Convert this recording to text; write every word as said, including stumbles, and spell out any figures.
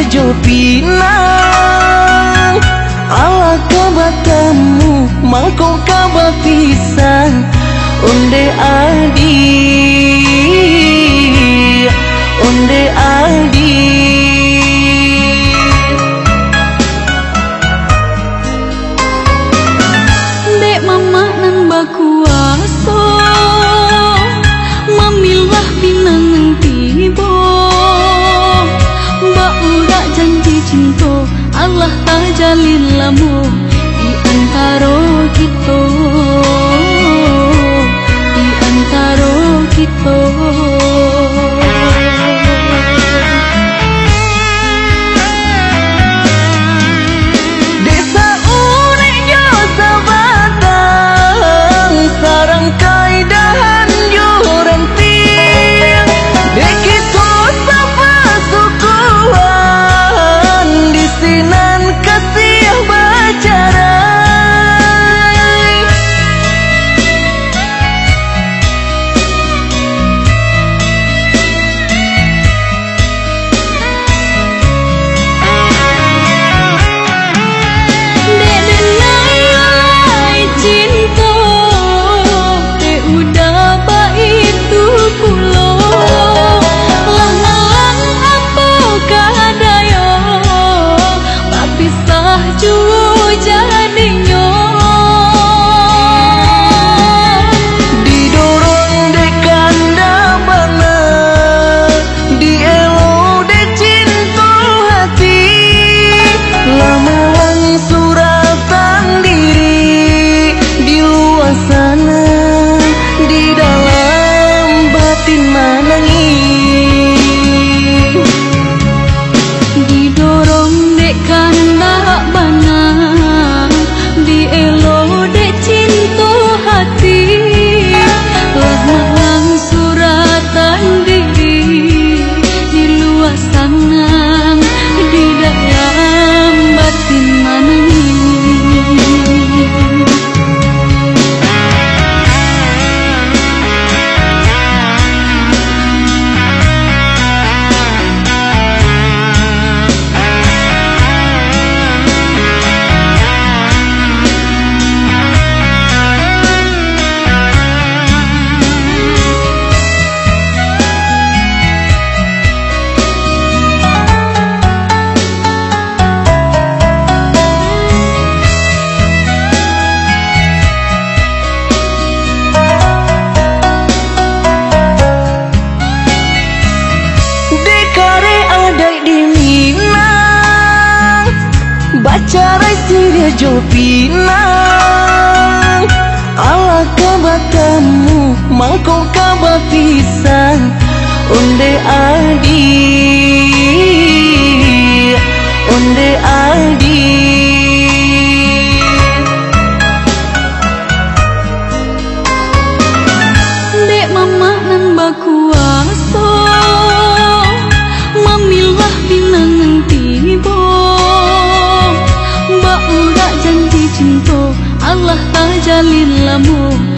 jo pinang ala kabatamu mangko kaba pisan onde adi onde adi dek mama nan bakuaso mamilah pinang tibo mbak urak janji cinta Allah tak jalin lamu di antara kita di antara kita desa unik yo sabatang sarang kaidahan yo renting dek kita sapa sukuan di sinan kasih bacara bacarai siria jo pinang ala kabatamu mangko kaba pisan onde adi onde adi dek mama nan bakuaso mamilah pinang tibo mbak urak janji cinta Allah tak jalin lamu